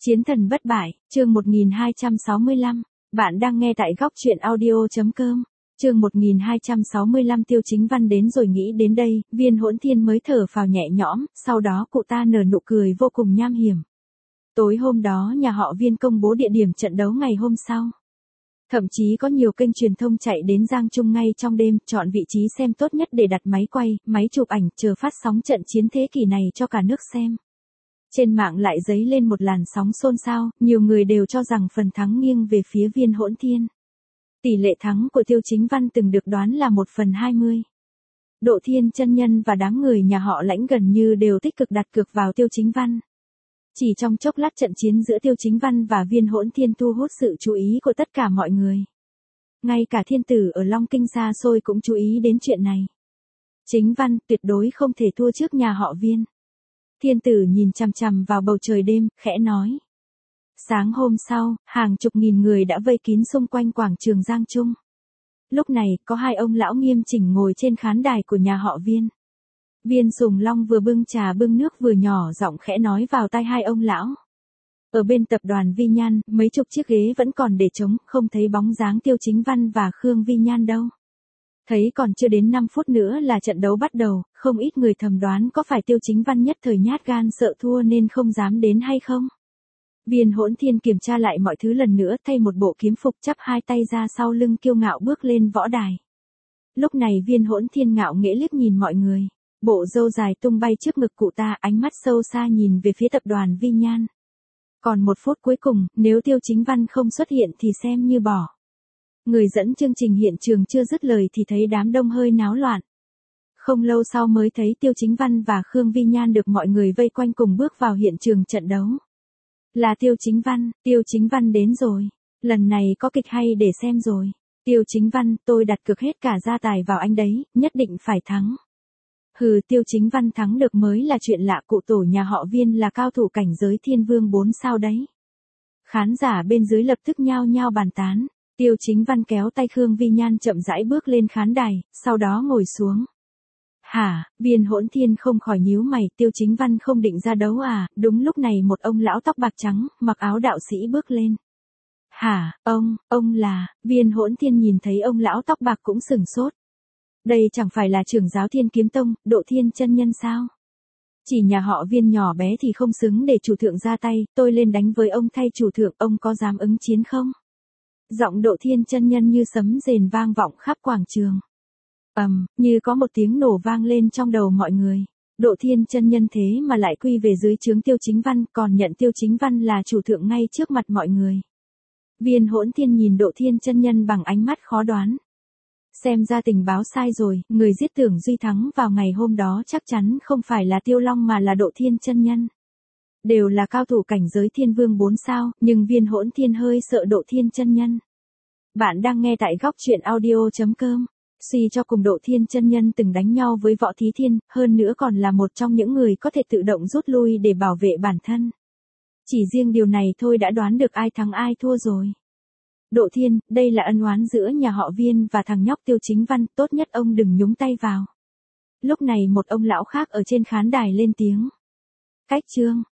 Chiến thần bất bại, chương 1265. Bạn đang nghe tại góc truyện audio.com. Chương 1265 Tiêu Chính Văn đến rồi nghĩ đến đây, Viên Hỗn Thiên mới thở phào nhẹ nhõm, sau đó cụ ta nở nụ cười vô cùng nham hiểm. Tối hôm đó nhà họ Viên công bố địa điểm trận đấu ngày hôm sau. Thậm chí có nhiều kênh truyền thông chạy đến Giang Trung ngay trong đêm, chọn vị trí xem tốt nhất để đặt máy quay, máy chụp ảnh, chờ phát sóng trận chiến thế kỷ này cho cả nước xem. Trên mạng lại dấy lên một làn sóng xôn xao, nhiều người đều cho rằng phần thắng nghiêng về phía Viên Hỗn Thiên. Tỷ lệ thắng của Tiêu Chính Văn từng được đoán là 1/20. Độ Thiên chân nhân và đám người nhà họ Lãnh gần như đều tích cực đặt cược vào Tiêu Chính Văn. Chỉ trong chốc lát trận chiến giữa Tiêu Chính Văn và Viên Hỗn Thiên thu hút sự chú ý của tất cả mọi người. Ngay cả thiên tử ở Long Kinh xa xôi cũng chú ý đến chuyện này. Chính Văn tuyệt đối không thể thua trước nhà họ Viên. Thiên tử nhìn chằm chằm vào bầu trời đêm, khẽ nói. Sáng hôm sau, hàng chục nghìn người đã vây kín xung quanh quảng trường Giang Trung. Lúc này, có hai ông lão nghiêm chỉnh ngồi trên khán đài của nhà họ Viên. Viên Sùng Long vừa bưng trà bưng nước vừa nhỏ giọng khẽ nói vào tai hai ông lão. Ở bên tập đoàn Vi Nhan, mấy chục chiếc ghế vẫn còn để trống, không thấy bóng dáng Tiêu Chính Văn và Khương Vi Nhan đâu. Thấy còn chưa đến 5 phút nữa là trận đấu bắt đầu, không ít người thầm đoán có phải Tiêu Chính Văn nhất thời nhát gan sợ thua nên không dám đến hay không. Viên Hỗn Thiên kiểm tra lại mọi thứ lần nữa, thay một bộ kiếm phục, chắp hai tay ra sau lưng kiêu ngạo bước lên võ đài. Lúc này Viên Hỗn Thiên ngạo nghễ liếc nhìn mọi người, bộ râu dài tung bay trước ngực cụ ta, ánh mắt sâu xa nhìn về phía tập đoàn Vi Nhan. Còn 1 phút cuối cùng, nếu Tiêu Chính Văn không xuất hiện thì xem như bỏ. Người dẫn chương trình hiện trường chưa dứt lời thì thấy đám đông hơi náo loạn. Không lâu sau mới thấy Tiêu Chính Văn và Khương Vi Nhan được mọi người vây quanh cùng bước vào hiện trường trận đấu. Là Tiêu Chính Văn đến rồi. Lần này có kịch hay để xem rồi. Tiêu Chính Văn, tôi đặt cược hết cả gia tài vào anh đấy, nhất định phải thắng. Hừ, Tiêu Chính Văn thắng được mới là chuyện lạ, cụ tổ nhà họ Viên là cao thủ cảnh giới thiên vương 4 sao đấy. Khán giả bên dưới lập tức nhao nhao bàn tán. Tiêu Chính Văn kéo tay Khương Vi Nhan chậm rãi bước lên khán đài, sau đó ngồi xuống. Hả, Viên Hỗn Thiên không khỏi nhíu mày, Tiêu Chính Văn không định ra đấu à? Đúng lúc này một ông lão tóc bạc trắng, mặc áo đạo sĩ bước lên. Hả, ông là, Viên Hỗn Thiên nhìn thấy ông lão tóc bạc cũng sửng sốt. Đây chẳng phải là trưởng giáo Thiên Kiếm Tông, Độ Thiên chân nhân sao? Chỉ nhà họ Viên nhỏ bé thì không xứng để chủ thượng ra tay, tôi lên đánh với ông thay chủ thượng, ông có dám ứng chiến không? Giọng Độ Thiên chân nhân như sấm rền vang vọng khắp quảng trường. Như có một tiếng nổ vang lên trong đầu mọi người. Độ Thiên chân nhân thế mà lại quy về dưới trướng Tiêu Chính Văn, còn nhận Tiêu Chính Văn là chủ thượng ngay trước mặt mọi người. Viên Hỗn Thiên nhìn Độ Thiên chân nhân bằng ánh mắt khó đoán. Xem ra tình báo sai rồi, người giết Tưởng Duy thắng vào ngày hôm đó chắc chắn không phải là Tiêu Long mà là Độ Thiên chân nhân. Đều là cao thủ cảnh giới thiên vương 4 sao, nhưng Viên Hỗn Thiên hơi sợ Độ Thiên chân nhân. Bạn đang nghe tại góc truyện audio.com. Suy cho cùng Độ Thiên chân nhân từng đánh nhau với Võ Thí Thiên, hơn nữa còn là một trong những người có thể tự động rút lui để bảo vệ bản thân. Chỉ riêng điều này thôi đã đoán được ai thắng ai thua rồi. Độ Thiên, đây là ân oán giữa nhà họ Viên và thằng nhóc Tiêu Chính Văn, tốt nhất ông đừng nhúng tay vào. Lúc này một ông lão khác ở trên khán đài lên tiếng. Cách chương,